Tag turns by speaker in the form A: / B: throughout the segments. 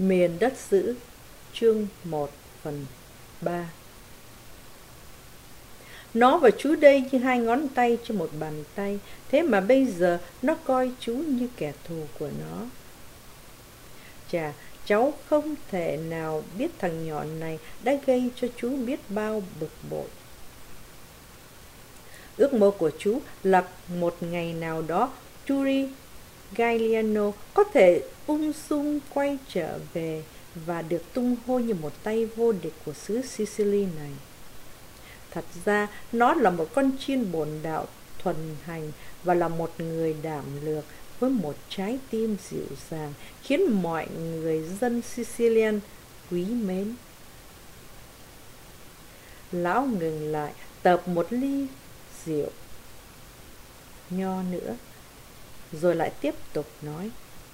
A: Miền đất giữ, chương 1/3. Nó và chú đây như hai ngón tay trên một bàn tay, thế mà bây giờ nó coi chú như kẻ thù của nó. Chà, cháu không thể nào biết thằng nhỏ này đã gây cho chú biết bao bực bội. Ước mơ của chú là một ngày nào đó Yuri Gagliano có thể ung dung quay trở về và được tung hô như một tay vô địch của xứ Sicily này. Thật ra, nó là một con chiên bổn đạo thuần hành và là một người đảm lược với một trái tim dịu dàng khiến mọi người dân Sicilian quý mến. Lão ngừng lại, tợp một ly rượu nho nữa, rồi lại tiếp tục nói.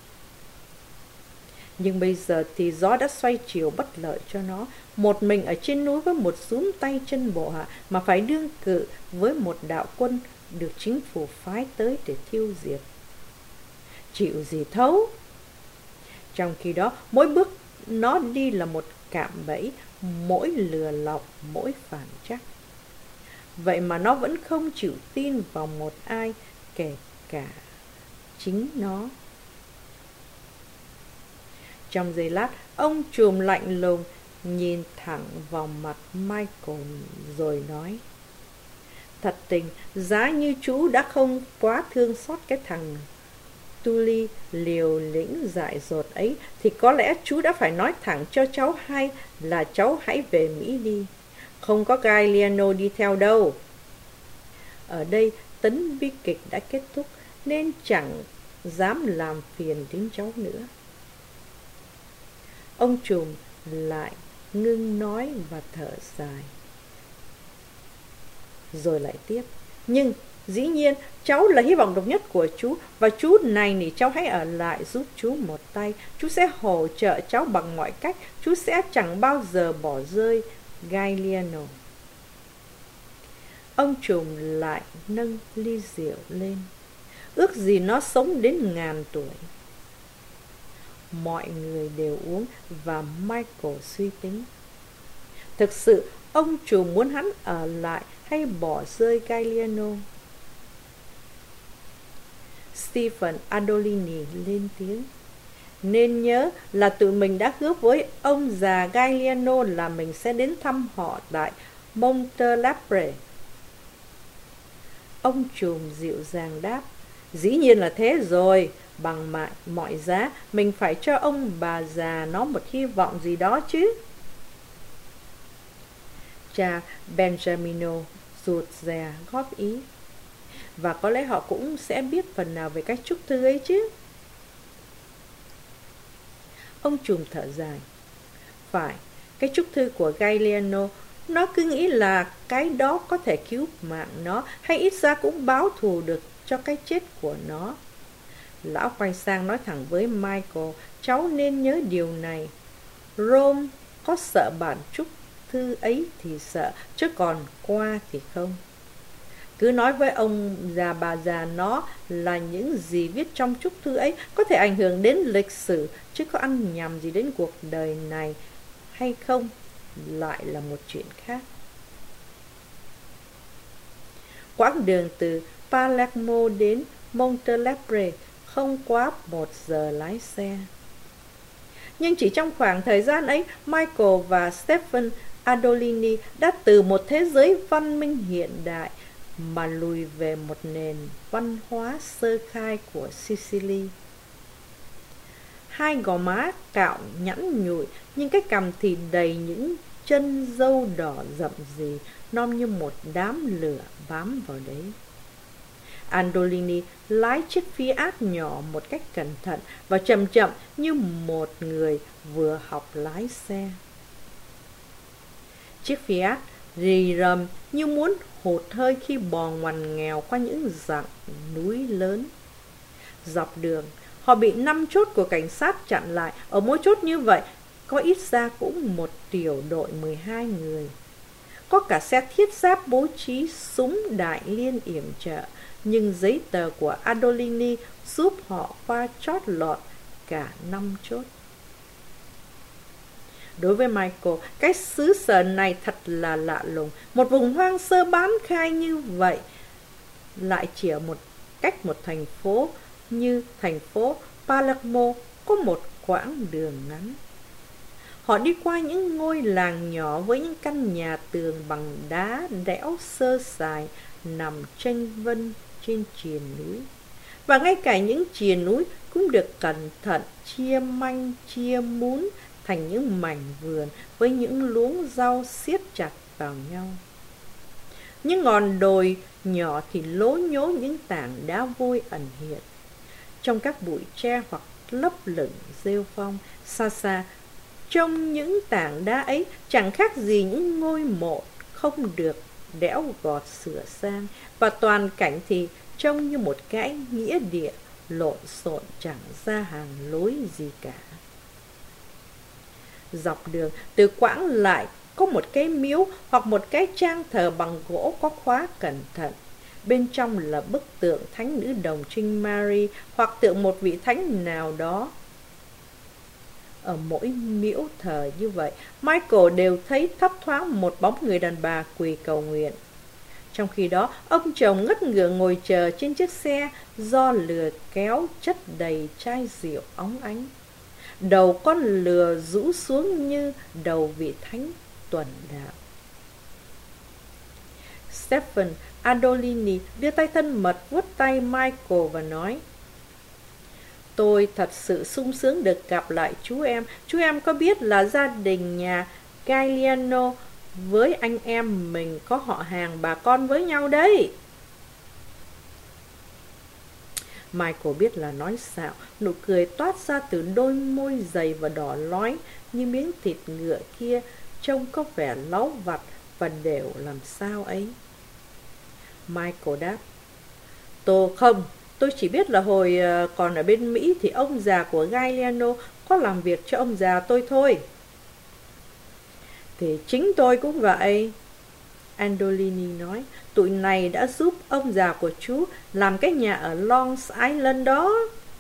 A: Nhưng bây giờ thì gió đã xoay chiều bất lợi cho nó. Một mình ở trên núi với một súm tay chân bộ hạ mà phải đương cự với một đạo quân được chính phủ phái tới để tiêu diệt. Chịu gì thấu. Trong khi đó, mỗi bước nó đi là một cạm bẫy, mỗi lừa lọc, mỗi phản trắc. Vậy mà nó vẫn không chịu tin vào một ai, kể cả chính nó. Trong giây lát, ông trùm lạnh lùng nhìn thẳng vào mặt Michael rồi nói. Thật tình, giá như chú đã không quá thương xót cái thằng Tully liều lĩnh dại dột ấy, thì có lẽ chú đã phải nói thẳng cho cháu hay là cháu hãy về Mỹ đi. Không có Gagliano đi theo đâu. Ở đây, tấn bi kịch đã kết thúc, nên chẳng dám làm phiền đến cháu nữa. Ông trùm lại ngưng nói và thở dài. Rồi lại tiếp. Nhưng dĩ nhiên cháu là hy vọng độc nhất của chú, và chú này thì cháu hãy ở lại giúp chú một tay. Chú sẽ hỗ trợ cháu bằng mọi cách. Chú sẽ chẳng bao giờ bỏ rơi Gagliano. Ông trùm lại nâng ly rượu lên. Ước gì nó sống đến 1000 tuổi. Mọi người đều uống và Michael suy tính. Thực sự, ông trùm muốn hắn ở lại hay bỏ rơi Gagliano? Stephen Adolini lên tiếng. Nên nhớ là tụi mình đã hứa với ông già Gagliano là mình sẽ đến thăm họ tại Montelepre. Ông trùm dịu dàng đáp. Dĩ nhiên là thế rồi. Bằng mọi giá, mình phải cho ông bà già nó một hy vọng gì đó chứ. Cha Benjamino rụt rè góp ý. Và có lẽ họ cũng sẽ biết phần nào về cách chúc thư ấy chứ. Ông trùm thở dài. Phải, cái chúc thư của Gagliano, nó cứ nghĩ là cái đó có thể cứu mạng nó, hay ít ra cũng báo thù được cho cái chết của nó. Lão quay sang nói thẳng với Michael, cháu nên nhớ điều này. Rome có sợ bản chúc thư ấy thì sợ, chứ còn qua thì không. Cứ nói với ông già bà già nó là những gì viết trong chúc thư ấy có thể ảnh hưởng đến lịch sử, chứ có ăn nhầm gì đến cuộc đời này hay không lại là một chuyện khác. Quãng đường từ Palermo đến Montelepre không quá 1 giờ lái xe. Nhưng chỉ trong khoảng thời gian ấy, Michael và Stephen Adolini đã từ một thế giới văn minh hiện đại mà lùi về một nền văn hóa sơ khai của Sicily. Hai gò má cạo nhẵn nhụi, nhưng cái cằm thì đầy những chân râu đỏ rậm rì, nom như một đám lửa bám vào đấy. Andolini lái chiếc Fiat nhỏ một cách cẩn thận và chậm chậm như một người vừa học lái xe. Chiếc Fiat rì rầm như muốn hụt hơi khi bò ngoằn nghèo qua những dặng núi lớn. Dọc đường, họ bị 5 chốt của cảnh sát chặn lại. Ở mỗi chốt như vậy, có ít ra cũng một tiểu đội 12 người. Có cả xe thiết giáp bố trí súng đại liên yểm trợ, nhưng giấy tờ của Adolini giúp họ qua chót lọt cả 5 chốt. Đối với Michael, cái xứ sở này thật là lạ lùng. Một vùng hoang sơ bán khai như vậy, lại chỉ ở cách một thành phố như thành phố Palermo có một quãng đường ngắn. Họ đi qua những ngôi làng nhỏ với những căn nhà tường bằng đá đẽo sơ sài nằm chênh vênh trên triền núi. Và ngay cả những triền núi cũng được cẩn thận chia manh chia mún thành những mảnh vườn với những luống rau siết chặt vào nhau. Những ngọn đồi nhỏ thì lố nhố những tảng đá vôi ẩn hiện trong các bụi tre hoặc lấp lửng rêu phong. Xa xa, trong những tảng đá ấy chẳng khác gì những ngôi mộ không được đẽo gọt sửa sang, và toàn cảnh thì trông như một cái nghĩa địa lộn xộn chẳng ra hàng lối gì cả. Dọc đường từ quãng lại có một cái miếu hoặc một cái trang thờ bằng gỗ có khóa cẩn thận. Bên trong là bức tượng thánh nữ đồng trinh Mary hoặc tượng một vị thánh nào đó. Ở mỗi miễu thờ như vậy, Michael đều thấy thấp thoáng một bóng người đàn bà quỳ cầu nguyện. Trong khi đó, ông chồng ngất ngửa ngồi chờ trên chiếc xe do lừa kéo chất đầy chai rượu óng ánh. Đầu con lừa rũ xuống như đầu vị thánh tuần đạo. Stephen Adolini đưa tay thân mật vuốt tay Michael và nói: Tôi thật sự sung sướng được gặp lại chú em. Chú em có biết là gia đình nhà Gagliano với anh em mình có họ hàng bà con với nhau đấy. Michael biết là nói xạo, nụ cười toát ra từ đôi môi dày và đỏ lói như miếng thịt ngựa kia, trông có vẻ láu vặt và đều làm sao ấy. Michael đáp: Tôi chỉ biết là hồi còn ở bên Mỹ thì ông già của Gagliano có làm việc cho ông già tôi thôi. Thì chính tôi cũng vậy, Andolini nói. Tụi này đã giúp ông già của chú làm cái nhà ở Long Island đó.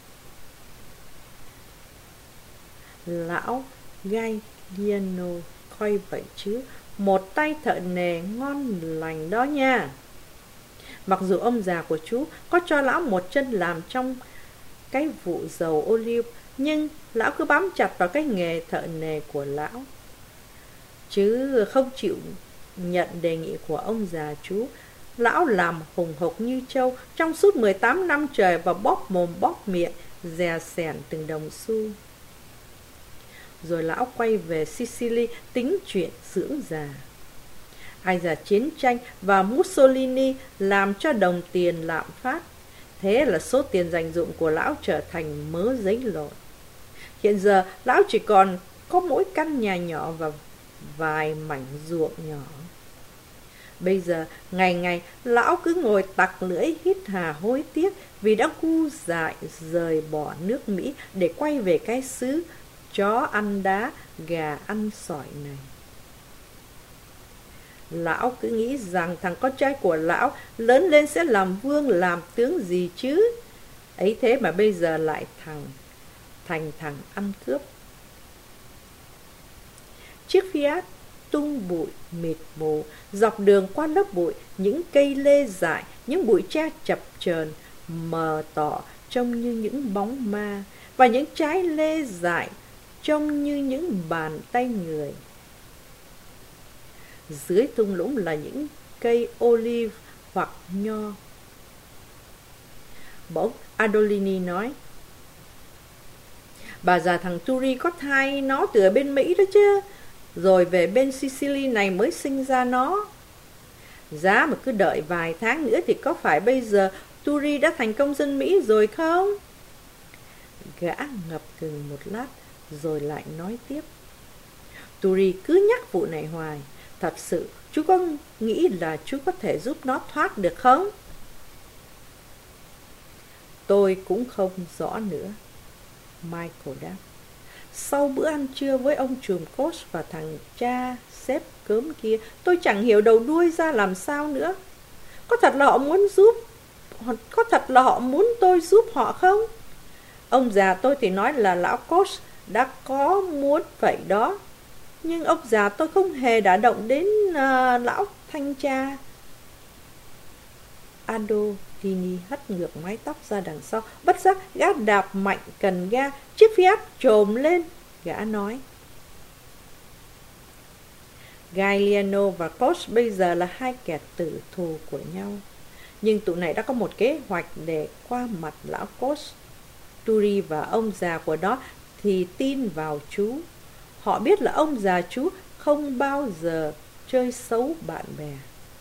A: Lão Gagliano coi vậy chứ, một tay thợ nề ngon lành đó nha. Mặc dù ông già của chú có cho lão một chân làm trong cái vụ dầu ô liu, nhưng lão cứ bám chặt vào cái nghề thợ nề của lão, chứ không chịu nhận đề nghị của ông già chú. Lão làm hùng hục như trâu trong suốt 18 năm trời và bóp mồm bóp miệng, dè sẻn từng đồng xu. Rồi lão quay về Sicily tính chuyện dưỡng già. Ai già chiến tranh và Mussolini làm cho đồng tiền lạm phát. Thế là số tiền dành dụm của lão trở thành mớ giấy lộn. Hiện giờ lão chỉ còn có mỗi căn nhà nhỏ và vài mảnh ruộng nhỏ. Bây giờ ngày ngày lão cứ ngồi tặc lưỡi hít hà hối tiếc vì đã ngu dại rời bỏ nước Mỹ để quay về cái xứ chó ăn đá, gà ăn sỏi này. Lão cứ nghĩ rằng thằng con trai của lão lớn lên sẽ làm vương làm tướng gì chứ. Ấy thế mà bây giờ lại thành thằng ăn cướp. Chiếc Fiat tung bụi mịt mù, dọc đường qua lớp bụi, những cây lê dại, những bụi tre chập chờn mờ tỏ trông như những bóng ma, và những trái lê dại trông như những bàn tay người. Dưới thung lũng là những cây olive hoặc nho. Bỗng Adolini nói: Bà già thằng Turi có thai nó từ ở bên Mỹ đó chứ, rồi về bên Sicily này mới sinh ra nó. Giá mà cứ đợi vài tháng nữa thì có phải bây giờ Turi đã thành công dân Mỹ rồi không? Gã ngập ngừng một lát rồi lại nói tiếp: Turi cứ nhắc vụ này hoài. Thật sự chú có nghĩ là chú có thể giúp nó thoát được không? Tôi cũng không rõ nữa, Michael đáp. Sau bữa ăn trưa với ông trùm Coach và thằng cha xếp cớm kia, tôi chẳng hiểu đầu đuôi ra làm sao nữa. Có thật là họ muốn tôi giúp họ không? Ông già tôi thì nói là lão Coach đã có muốn vậy đó. Nhưng ông già, tôi không hề đả động đến lão thanh tra. Adolini hất ngược mái tóc ra đằng sau. Bất giác gã đạp mạnh cần ga, chiếc Fiat trồm lên. Gã nói: Galliano và Koch bây giờ là hai kẻ tử thù của nhau, nhưng tụi này đã có một kế hoạch để qua mặt lão Koch. Turi và ông già của nó thì tin vào chú. Họ biết là ông già chú không bao giờ chơi xấu bạn bè.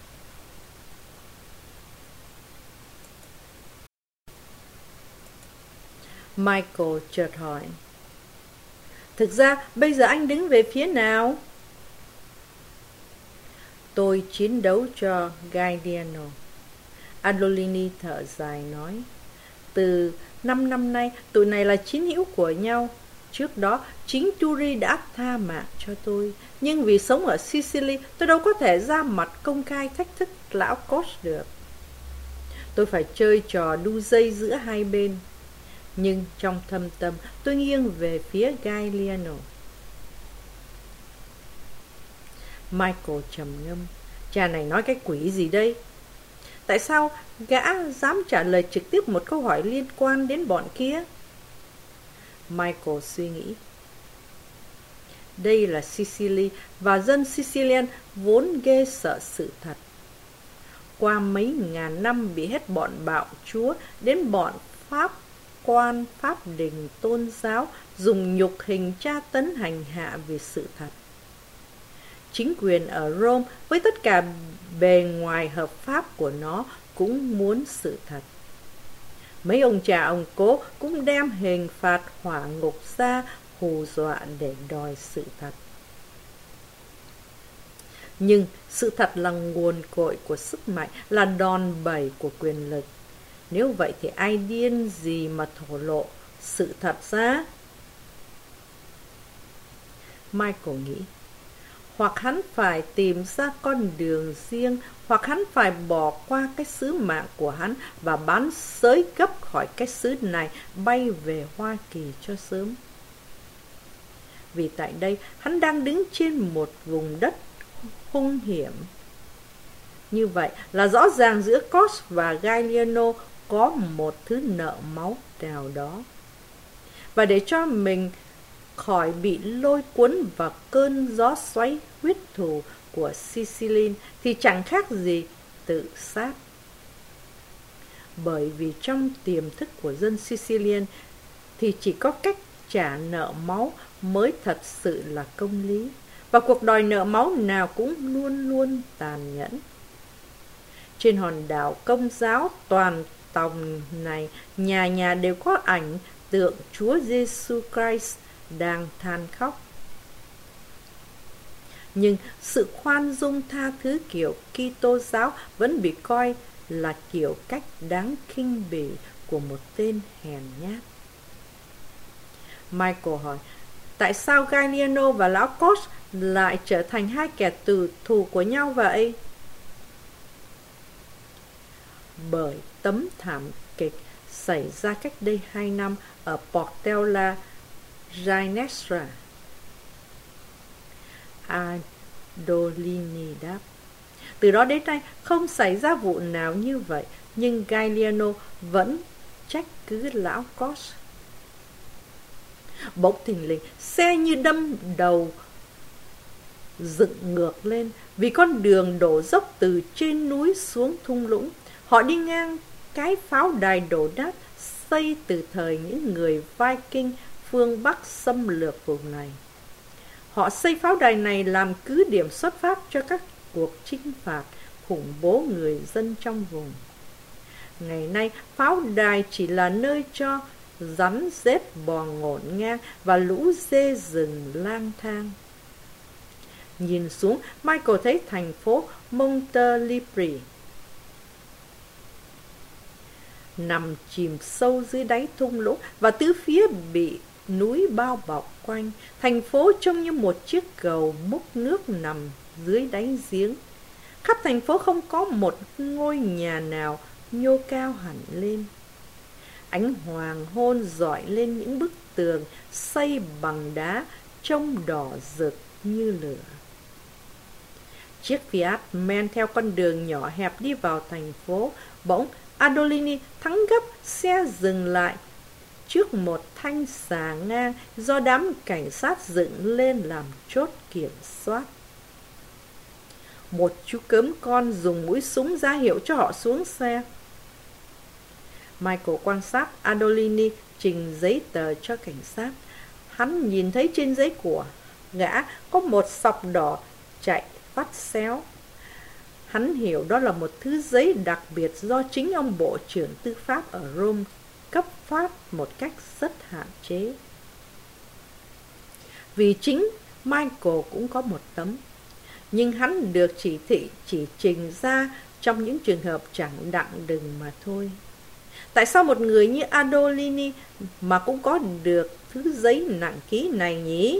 A: Michael chợt hỏi: Thực ra bây giờ anh đứng về phía nào? Tôi chiến đấu cho Galliano. Adolini thở dài nói: Từ 5 năm nay, tụi này là chiến hữu của nhau. Trước đó, chính Turi đã tha mạng cho tôi. Nhưng vì sống ở Sicily, tôi đâu có thể ra mặt công khai thách thức lão Koch được. Tôi phải chơi trò đu dây giữa hai bên. Nhưng trong thâm tâm, tôi nghiêng về phía Galliano. Michael trầm ngâm: Cha này nói cái quỷ gì đây? Tại sao gã dám trả lời trực tiếp một câu hỏi liên quan đến bọn kia? Michael suy nghĩ. Đây là Sicily, và dân Sicilian vốn ghê sợ sự thật. Qua mấy ngàn năm bị hết bọn bạo chúa đến bọn pháp quan, pháp đình, tôn giáo dùng nhục hình tra tấn hành hạ vì sự thật. Chính quyền ở Rome với tất cả bề ngoài hợp pháp của nó cũng muốn sự thật. Mấy ông cha ông cố cũng đem hình phạt hỏa ngục ra hù dọa để đòi sự thật. Nhưng sự thật là nguồn cội của sức mạnh, là đòn bẩy của quyền lực. Nếu vậy thì ai điên gì mà thổ lộ sự thật ra? Michael nghĩ, hoặc hắn phải tìm ra con đường riêng, hoặc hắn phải bỏ qua cái sứ mạng của hắn và bán xới gấp khỏi cái xứ này, bay về Hoa Kỳ cho sớm. Vì tại đây, hắn đang đứng trên một vùng đất hung hiểm. Như vậy là rõ ràng giữa Koch và Galliano có một thứ nợ máu nào đó. Và để cho mình khỏi bị lôi cuốn vào cơn gió xoáy huyết thù của Sicily thì chẳng khác gì tự sát. Bởi vì trong tiềm thức của dân Sicilian thì chỉ có cách trả nợ máu mới thật sự là công lý, và cuộc đòi nợ máu nào cũng luôn luôn tàn nhẫn. Trên hòn đảo Công giáo toàn tòng này, nhà nhà đều có ảnh tượng Chúa Giêsu Christ đang than khóc. Nhưng sự khoan dung tha thứ kiểu Kitô giáo vẫn bị coi là kiểu cách đáng khinh bỉ của một tên hèn nhát. Michael hỏi, tại sao Galliano và lão Koch lại trở thành hai kẻ tử thù của nhau vậy? Bởi tấm thảm kịch xảy ra cách đây 2 năm ở Portella Ginestra. Adolini đáp. Từ đó đến nay không xảy ra vụ nào như vậy, nhưng Galliano vẫn trách cứ lão Koch. Bỗng thình lình, xe như đâm đầu dựng ngược lên vì con đường đổ dốc từ trên núi xuống thung lũng. Họ đi ngang cái pháo đài đổ nát xây từ thời những người Viking phương Bắc xâm lược vùng này. Họ xây pháo đài này làm cứ điểm xuất phát cho các cuộc chinh phạt, khủng bố người dân trong vùng. Ngày nay, pháo đài chỉ là nơi cho rắn rết bò ngổn ngang và lũ dê rừng lang thang. Nhìn xuống, Michael thấy thành phố Montelipri nằm chìm sâu dưới đáy thung lũng và tứ phía bị núi bao bọc quanh. Thành phố trông như một chiếc cầu múc nước nằm dưới đáy giếng. Khắp thành phố không có một ngôi nhà nào nhô cao hẳn lên. Ánh hoàng hôn rọi lên những bức tường xây bằng đá trông đỏ rực như lửa. Chiếc Fiat men theo con đường nhỏ hẹp đi vào thành phố. Bỗng Adolini thắng gấp, xe dừng lại trước một thanh xà ngang do đám cảnh sát dựng lên làm chốt kiểm soát. Một chú cớm con dùng mũi súng ra hiệu cho họ xuống xe. Michael quan sát Adolini trình giấy tờ cho cảnh sát. Hắn nhìn thấy trên giấy của gã có một sọc đỏ chạy vắt xéo. Hắn hiểu đó là một thứ giấy đặc biệt do chính ông Bộ trưởng Tư pháp ở Rome cấp phát một cách rất hạn chế. Vì chính Michael cũng có một tấm, nhưng hắn được chỉ thị chỉ trình ra trong những trường hợp chẳng đặng đừng mà thôi. Tại sao một người như Adolini mà cũng có được thứ giấy nặng ký này nhỉ?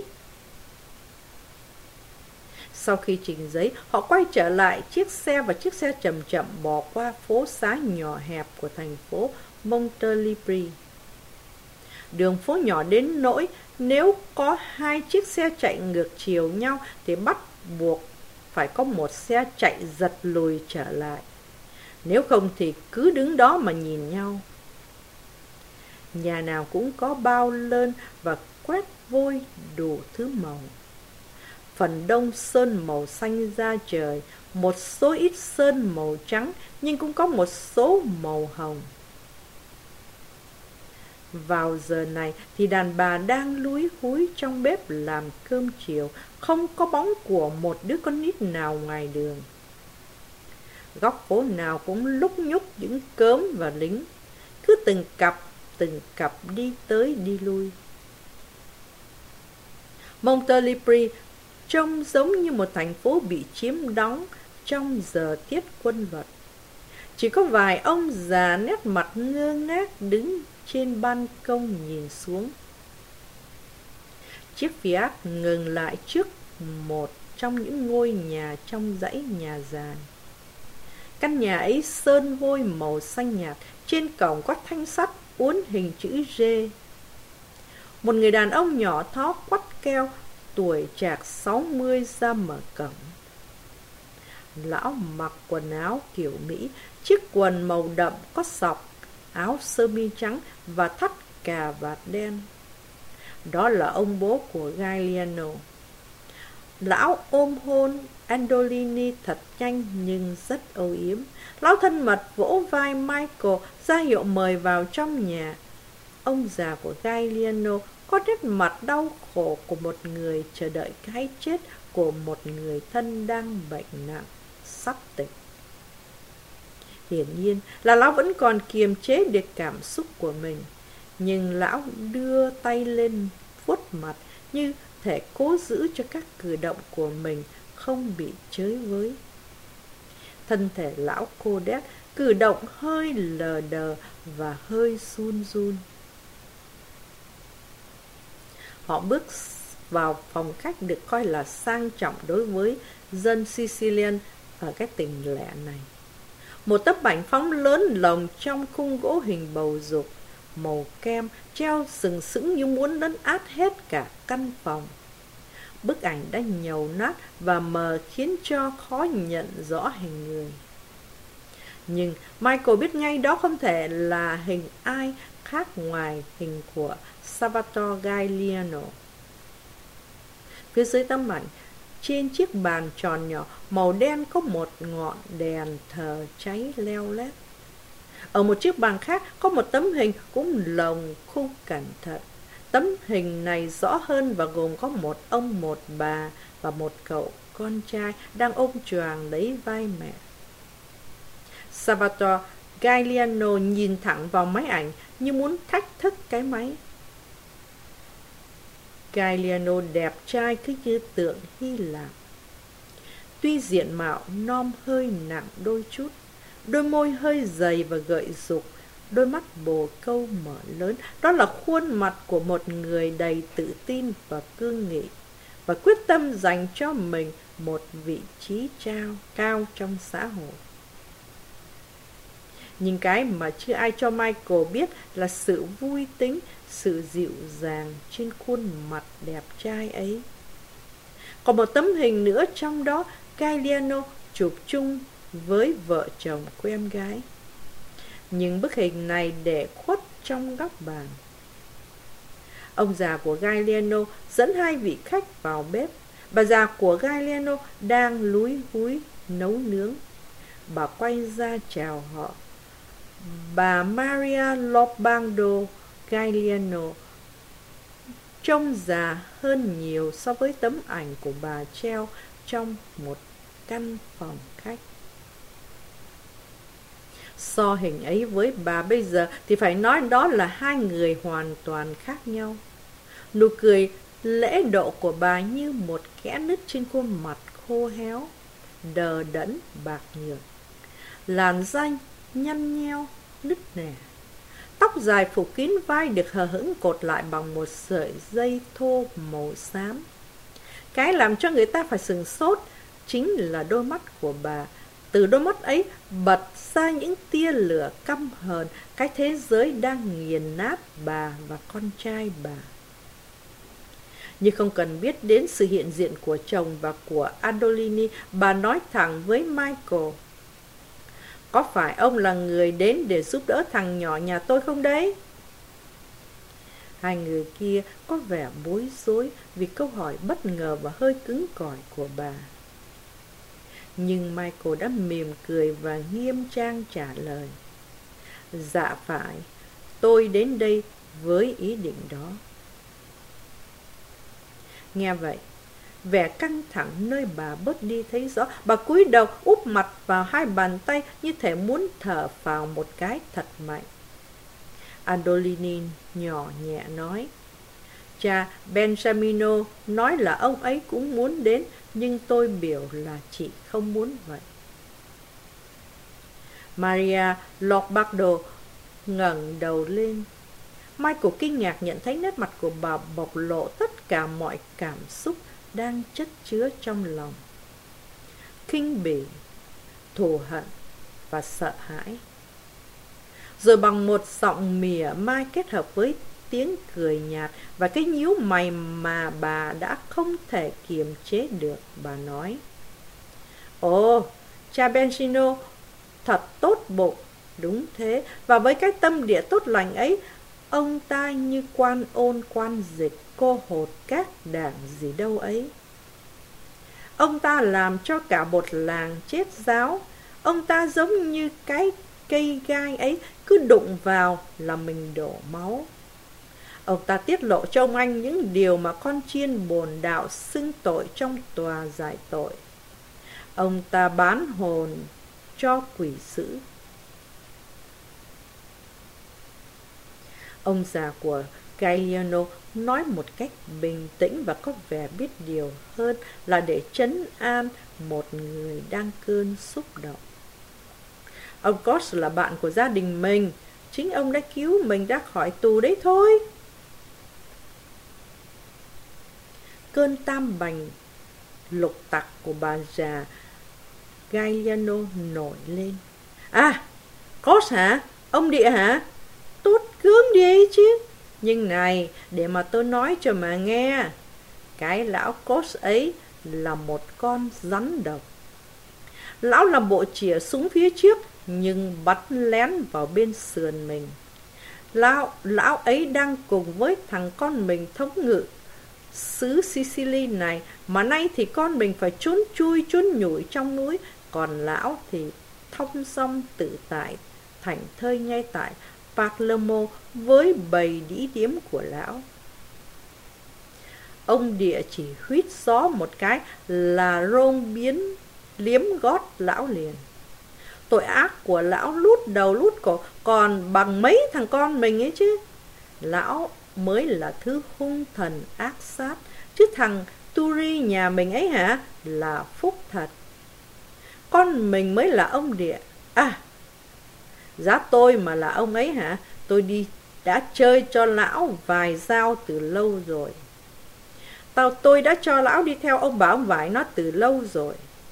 A: Sau khi trình giấy, họ quay trở lại chiếc xe và chiếc xe chậm chậm bò qua phố xá nhỏ hẹp của thành phố Montelipri. Đường phố nhỏ đến nỗi nếu có hai chiếc xe chạy ngược chiều nhau thì bắt buộc phải có một xe chạy giật lùi trở lại. Nếu không thì cứ đứng đó mà nhìn nhau. Nhà nào cũng có bao lơn và quét vôi đủ thứ màu. Phần đông sơn màu xanh da trời, một số ít sơn màu trắng, nhưng cũng có một số màu hồng. Vào giờ này thì đàn bà đang lúi húi trong bếp làm cơm chiều, không có bóng của một đứa con nít nào ngoài đường. Góc phố nào cũng lúc nhúc những cớm và lính, cứ từng cặp đi tới đi lui. Montelipri trông giống như một thành phố bị chiếm đóng trong giờ tiết quân vật. Chỉ có vài ông già nét mặt ngơ ngác đứng trên ban công nhìn xuống. Chiếc Fiat ngừng lại trước một trong những ngôi nhà trong dãy nhà dài. Căn nhà ấy sơn vôi màu xanh nhạt, trên cổng có thanh sắt uốn hình chữ G. Một người đàn ông nhỏ thó quắt keo, tuổi chạc 60 ra mở cổng. Lão mặc quần áo kiểu Mỹ, chiếc quần màu đậm có sọc, áo sơ mi trắng và thắt cà vạt đen. Đó là ông bố của Gagliano. Lão ôm hôn Andolini thật nhanh nhưng rất âu yếm. Lão thân mật vỗ vai Michael ra hiệu mời vào trong nhà. Ông già của Gagliano có nét mặt đau khổ của một người chờ đợi cái chết của một người thân đang bệnh nặng, sắp tỉnh. Hiển nhiên là lão vẫn còn kiềm chế được cảm xúc của mình, nhưng lão đưa tay lên vuốt mặt như thể cố giữ cho các cử động của mình không bị chới với. Thân thể lão cô đét, cử động hơi lờ đờ và hơi run run. Họ bước vào phòng khách được coi là sang trọng đối với dân Sicilian ở cái tỉnh lẻ này. Một tấm ảnh phóng lớn lồng trong khung gỗ hình bầu dục màu kem treo sừng sững như muốn lấn át hết cả căn phòng. Bức ảnh đã nhầu nát và mờ khiến cho khó nhận rõ hình người. Nhưng Michael biết ngay đó không thể là hình ai khác ngoài hình của Salvatore Gagliano. Phía dưới tấm ảnh, trên chiếc bàn tròn nhỏ màu đen có một ngọn đèn thờ cháy leo lét. Ở một chiếc bàn khác có một tấm hình cũng lồng khung cẩn thận. Tấm hình này rõ hơn và gồm có một ông, một bà và một cậu con trai đang ôm choàng lấy vai mẹ. Salvatore Gagliano nhìn thẳng vào máy ảnh như muốn thách thức cái máy. Gagliano đẹp trai cứ như tượng Hy Lạp. Tuy diện mạo non hơi nặng đôi chút, đôi môi hơi dày và gợi dục, đôi mắt bồ câu mở lớn, đó là khuôn mặt của một người đầy tự tin và cương nghị, và quyết tâm dành cho mình một vị trí cao trong xã hội. Nhưng cái mà chưa ai cho Michael biết là sự vui tính, sự dịu dàng trên khuôn mặt đẹp trai ấy. Còn một tấm hình nữa trong đó Gagliano chụp chung với vợ chồng của em gái. Nhưng bức hình này để khuất trong góc bàn. Ông già của Gagliano dẫn hai vị khách vào bếp. Bà già của Gagliano đang lúi húi nấu nướng. Bà quay ra chào họ. Bà Maria Lobando Gagliano trông già hơn nhiều so với tấm ảnh của bà treo trong một căn phòng khách. So hình ấy với bà bây giờ thì phải nói đó là hai người hoàn toàn khác nhau. Nụ cười lễ độ của bà như một kẽ nứt trên khuôn mặt khô héo, đờ đẫn bạc nhược. Làn da nhăn nheo, nứt nẻ. Tóc dài phủ kín vai được hờ hững cột lại bằng một sợi dây thô màu xám. Cái làm cho người ta phải sửng sốt chính là đôi mắt của bà. Từ đôi mắt ấy bật ra những tia lửa căm hờn cái thế giới đang nghiền nát bà và con trai bà. Nhưng không cần biết đến sự hiện diện của chồng và của Adolini, bà nói thẳng với Michael: có phải ông là người đến để giúp đỡ thằng nhỏ nhà tôi không đấy? Hai người kia có vẻ bối rối vì câu hỏi bất ngờ và hơi cứng cỏi của bà. Nhưng Michael đã mỉm cười và nghiêm trang trả lời: dạ phải, tôi đến đây với ý định đó. Nghe vậy, vẻ căng thẳng nơi bà bớt đi thấy rõ. Bà cúi đầu úp mặt vào hai bàn tay như thể muốn thở phào một cái thật mạnh. Adolini nhỏ nhẹ nói: cha Benjamino nói là ông ấy cũng muốn đến, nhưng tôi biểu là chị không muốn vậy. Maria Lombardo ngẩng đầu lên. Michael kinh ngạc nhận thấy nét mặt của bà bộc lộ tất cả mọi cảm xúc đang chất chứa trong lòng: khinh bỉ, thù hận và sợ hãi. Rồi bằng một giọng mỉa mai kết hợp với tiếng cười nhạt và cái nhíu mày mà bà đã không thể kiềm chế được, bà nói: ồ, cha Benjamino thật tốt bụng. Đúng thế, và với cái tâm địa tốt lành ấy, ông ta như quan ôn quan dịch cô hột các đảng gì đâu ấy. Ông ta làm cho cả một làng chết ráo. Ông ta giống như cái cây gai ấy, cứ đụng vào là mình đổ máu. Ông ta tiết lộ cho ông anh những điều mà con chiên bồn đạo xưng tội trong tòa giải tội. Ông ta bán hồn cho quỷ dữ. Ông già của Gagliano nói một cách bình tĩnh và có vẻ biết điều hơn là để trấn an một người đang cơn xúc động. Ông Goss là bạn của gia đình mình. Chính ông đã cứu mình ra khỏi tù đấy thôi. Cơn tam bành lục tặc của bà già Gagliano nổi lên. À, Goss hả? Ông địa hả? Tốt gớm đi ấy chứ. Nhưng này, để mà tôi nói cho mà nghe. Cái lão Goss ấy là một con rắn độc. Lão làm bộ chĩa súng phía trước, nhưng bắn lén vào bên sườn mình. Lão ấy đang cùng với thằng con mình thống ngự xứ Sicily này, mà nay thì con mình phải trốn chui trốn nhủi trong núi, còn lão thì thong dong tự tại thảnh thơi ngay tại Palermo với bầy đĩ điếm của lão. Ông địa chỉ huýt gió một cái là rôm biến liếm gót lão liền. Tội ác của lão lút đầu lút cổ còn bằng mấy thằng con mình ấy chứ. Lão mới là thứ hung thần ác sát, chứ thằng Turi nhà mình ấy hả, là phúc thật. Con mình mới là ông địa. À, giá tôi mà là ông ấy hả, tôi đã chơi cho lão vài dao từ lâu rồi. Tôi đã cho lão đi theo ông bà ông vải nó từ lâu rồi.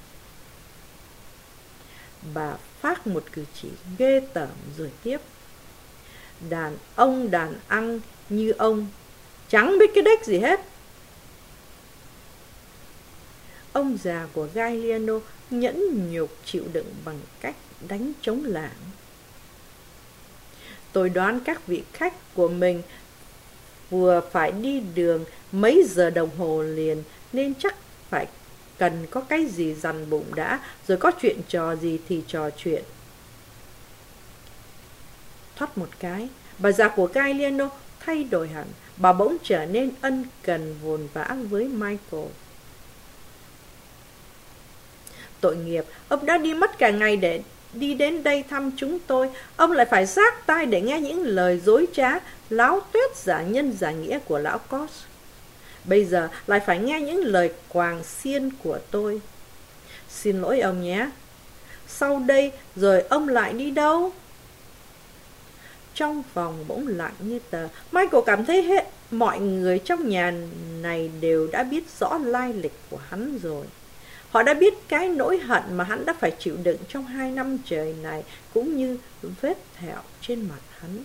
A: Bà phát một cử chỉ ghê tởm rồi tiếp: đàn ông đàn ăn như ông chẳng biết cái đếch gì hết. Ông già của Galliano nhẫn nhục chịu đựng bằng cách đánh trống lảng. Tôi đoán các vị khách của mình vừa phải đi đường mấy giờ đồng hồ liền, nên chắc phải cần có cái gì dằn bụng đã, rồi có chuyện trò gì thì trò chuyện. Thoắt một cái, bà già của Galliano thay đổi hẳn. Bà bỗng trở nên ân cần vồn vã với Michael. Tội nghiệp, ông đã đi mất cả ngày để đi đến đây thăm chúng tôi. Ông lại phải rác tai để nghe những lời dối trá, láo tuét giả nhân giả nghĩa của lão Cos. Bây giờ lại phải nghe những lời quàng xiên của tôi. Xin lỗi ông nhé. Sau đây rồi ông lại đi đâu? Trong phòng bỗng lặng như tờ. Michael cảm thấy hết mọi người trong nhà này đều đã biết rõ lai lịch của hắn rồi. Họ đã biết cái nỗi hận mà hắn đã phải chịu đựng trong 2 năm trời này, cũng như vết thẹo trên mặt hắn.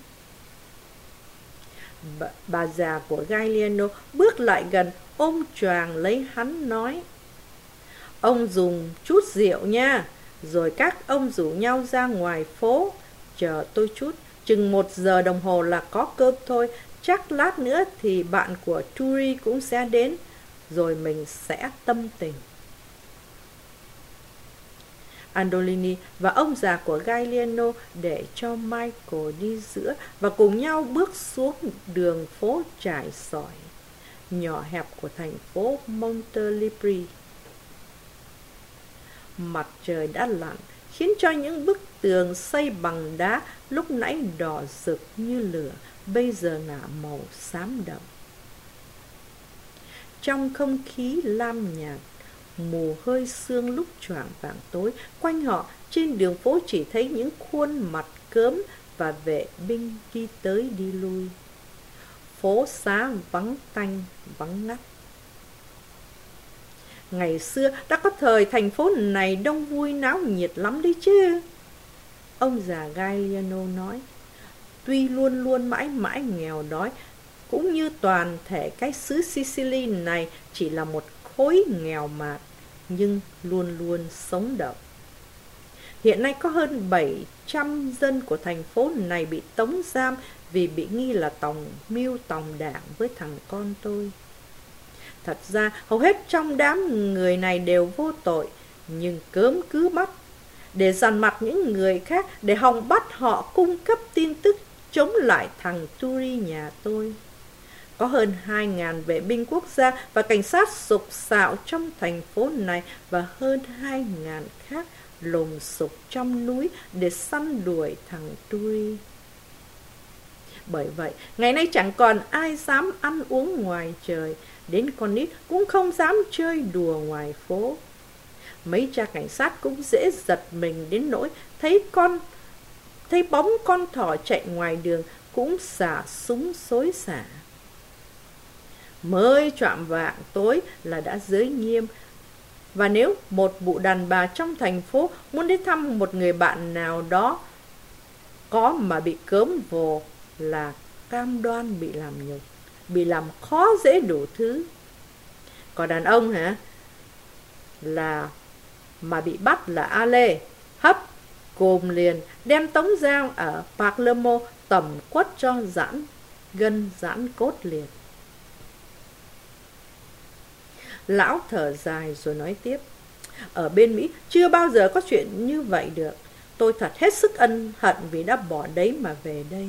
A: Bà già của Galliano bước lại gần, ôm choàng lấy hắn nói: Ông dùng chút rượu nha. Rồi các ông rủ nhau ra ngoài phố. Chờ tôi chút, chừng 1 giờ đồng hồ là có cơm thôi. Chắc lát nữa thì bạn của Turi cũng sẽ đến, rồi mình sẽ tâm tình. Andolini và ông già của Galliano để cho Michael đi giữa và cùng nhau bước xuống đường phố trải sỏi nhỏ hẹp của thành phố Montelipri. Mặt trời đã lặn, khiến cho những bức tường xây bằng đá lúc nãy đỏ rực như lửa bây giờ ngả màu xám đậm. Trong không khí lam nhạt, mù hơi sương lúc choạng vạng tối, quanh họ trên đường phố chỉ thấy những khuôn mặt cớm và vệ binh đi tới đi lui. Phố xá vắng tanh, vắng ngắt. Ngày xưa đã có thời thành phố này đông vui náo nhiệt lắm đấy chứ. Ông già Galliano nói. Tuy luôn luôn mãi mãi nghèo đói, cũng như toàn thể cái xứ Sicily này chỉ là một khối nghèo mạt, nhưng luôn luôn sống động. Hiện nay có hơn 700 dân của thành phố này bị tống giam vì bị nghi là mưu tòng đảng với thằng con tôi. Thật ra hầu hết trong đám người này đều vô tội, nhưng cớm cứ bắt để dằn mặt những người khác, để hòng bắt họ cung cấp tin tức chống lại thằng Turi nhà tôi. Có hơn 2.000 vệ binh quốc gia và cảnh sát sục sạo trong thành phố này, và hơn 2.000 khác lùng sục trong núi để săn đuổi thằng Turi. Bởi vậy, ngày nay chẳng còn ai dám ăn uống ngoài trời, đến con nít cũng không dám chơi đùa ngoài phố. Mấy cha cảnh sát cũng dễ giật mình đến nỗi thấy bóng con thỏ chạy ngoài đường cũng xả súng xối xả. Mới choạng vạng tối là đã giới nghiêm, và nếu một vụ đàn bà trong thành phố muốn đến thăm một người bạn nào đó có mà bị cớm vồ là cam đoan bị làm nhục, bị làm khó dễ đủ thứ. Còn đàn ông hả? Mà bị bắt là Ale, hấp, cồm liền, đem tống giam ở Palermo, tẩm quất cho giãn gân giãn cốt liệt. Lão thở dài rồi nói tiếp. Ở bên Mỹ chưa bao giờ có chuyện như vậy được. Tôi thật hết sức ân hận vì đã bỏ đấy mà về đây.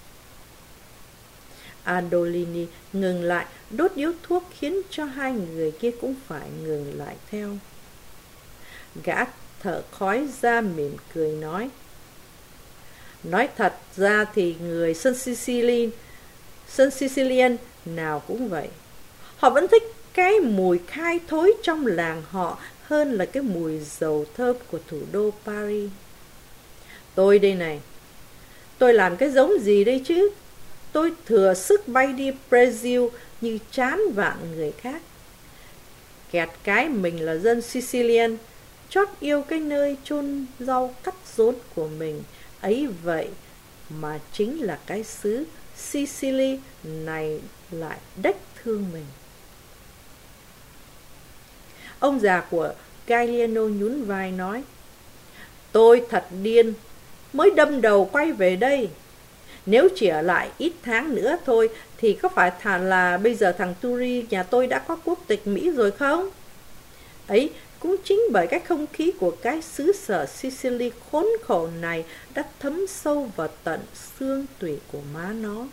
A: Andolini ngừng lại đốt điếu thuốc, khiến cho hai người kia cũng phải ngừng lại theo. Gã thở khói ra mỉm cười nói. Nói thật ra thì người Sun Sicilian nào cũng vậy. Họ vẫn thích cái mùi khai thối trong làng họ hơn là cái mùi dầu thơm của thủ đô Paris. Tôi đây này, tôi làm cái giống gì đây chứ? Tôi thừa sức bay đi Brazil như chán vạn người khác. Kẹt cái mình là dân Sicilian, chót yêu cái nơi chôn rau cắt rốn của mình. Ấy vậy mà chính là cái xứ Sicily này lại đếch thương mình. Ông già của Galliano nhún vai nói, tôi thật điên, mới đâm đầu quay về đây. Nếu chỉ ở lại ít tháng nữa thôi thì có phải là bây giờ thằng Turi nhà tôi đã có quốc tịch Mỹ rồi không? Ấy cũng chính bởi cái không khí của cái xứ sở Sicily khốn khổ này đã thấm sâu vào tận xương tủy của má nó.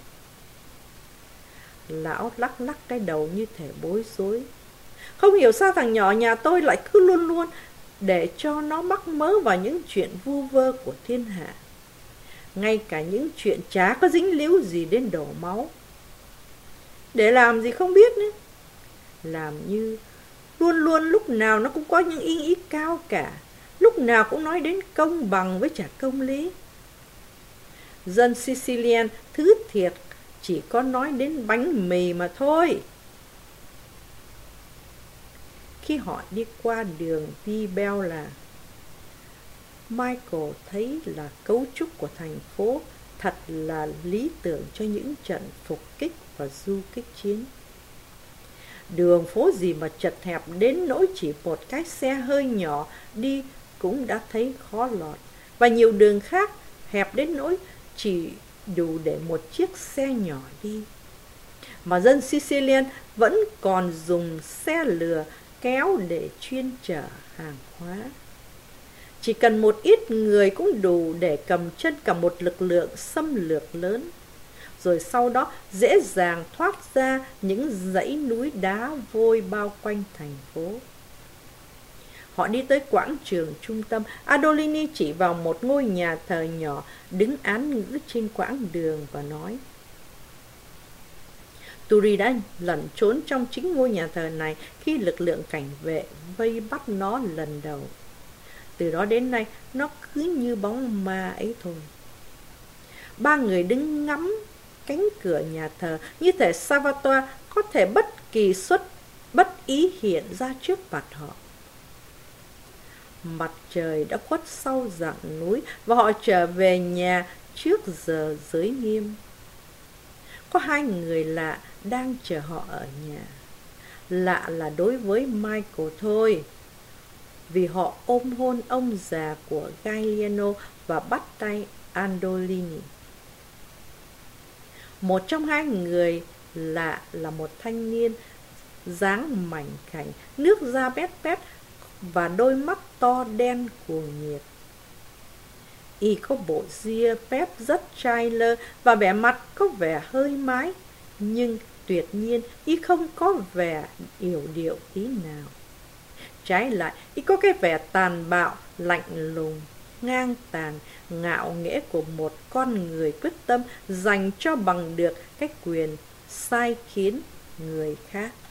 A: Lão lắc lắc cái đầu như thể bối rối. Không hiểu sao thằng nhỏ nhà tôi lại cứ luôn luôn để cho nó mắc mớ vào những chuyện vu vơ của thiên hạ. Ngay cả những chuyện chả có dính líu gì đến đổ máu. Để làm gì không biết nữa. Làm như luôn luôn lúc nào nó cũng có những ý cao cả, lúc nào cũng nói đến công bằng với trả công lý. Dân Sicilian thứ thiệt chỉ có nói đến bánh mì mà thôi. Khi họ đi qua đường Vibella, Michael thấy là cấu trúc của thành phố thật là lý tưởng cho những trận phục kích và du kích chiến. Đường phố gì mà chật hẹp đến nỗi chỉ một cái xe hơi nhỏ đi cũng đã thấy khó lọt, và nhiều đường khác hẹp đến nỗi chỉ đủ để một chiếc xe nhỏ đi. Mà dân Sicilian vẫn còn dùng xe lừa kéo để chuyên chở hàng hóa. Chỉ cần một ít người cũng đủ để cầm chân cả một lực lượng xâm lược lớn, rồi sau đó dễ dàng thoát ra những dãy núi đá vôi bao quanh thành phố. Họ đi tới quảng trường trung tâm. Adolini chỉ vào một ngôi nhà thờ nhỏ đứng án ngữ trên quãng đường và nói, Turi đã lẩn trốn trong chính ngôi nhà thờ này khi lực lượng cảnh vệ vây bắt nó lần đầu. Từ đó đến nay, nó cứ như bóng ma ấy thôi. Ba người đứng ngắm cánh cửa nhà thờ, như thể Salvatore có thể bất ý hiện ra trước mặt họ. Mặt trời đã khuất sau dặng núi và họ trở về nhà trước giờ giới nghiêm. Có hai người lạ đang chờ họ ở nhà. Lạ là đối với Michael thôi, vì họ ôm hôn ông già của Galliano và bắt tay Andolini. Một trong hai người lạ là một thanh niên dáng mảnh khảnh, nước da bét bét và đôi mắt to đen cuồng nhiệt. Y có bộ ria pép rất trai lơ và vẻ mặt có vẻ hơi mái, nhưng tuyệt nhiên y không có vẻ yểu điệu tí nào. Trái lại, y có cái vẻ tàn bạo, lạnh lùng, ngang tàn, ngạo nghễ của một con người quyết tâm giành cho bằng được cái quyền sai khiến người khác.